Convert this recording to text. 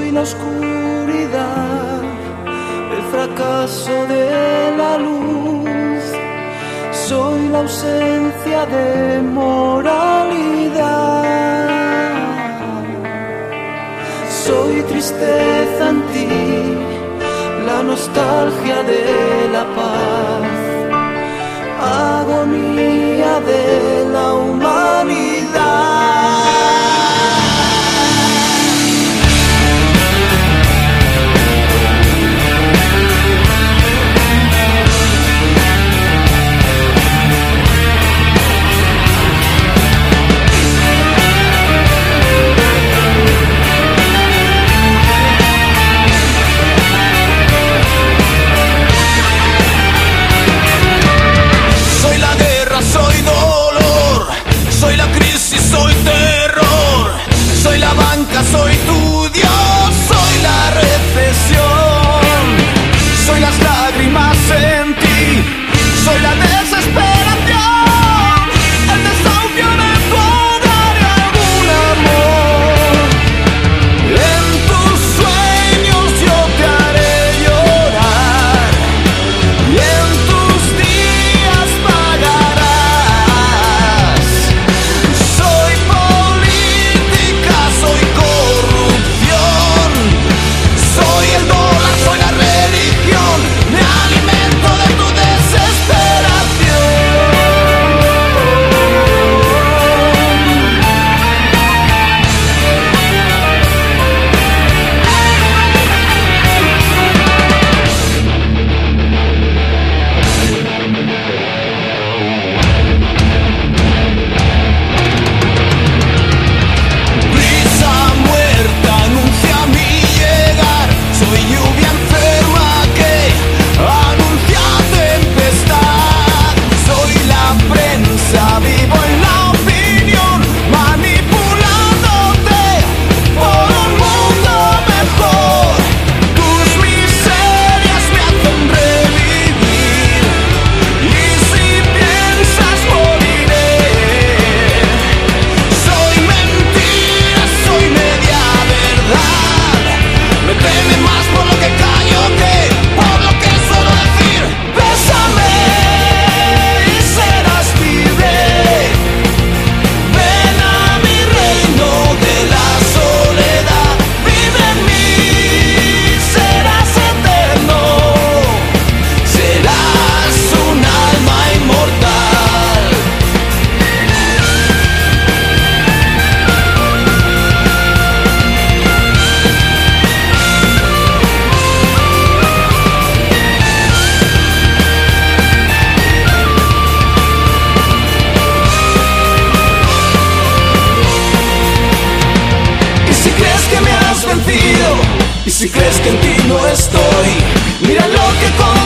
Soy la oscuridad, el fracaso de la luz. Soy la ausencia de moralidad. Soy tristeza en ti, la nostalgia de la paz, agonía de la humanidad. Soy terror, soy la banca, soy tu Dios, soy la recesión, soy las lágrimas en ti, soy la desesperación, el desahucio de tu hogar y algún amor. En tus sueños yo te haré llorar y en tus días pagarás. Soy corrupción, soy el dólar, soy la religión, me alimento de tu Y si crees que en ti no estoy, mira lo que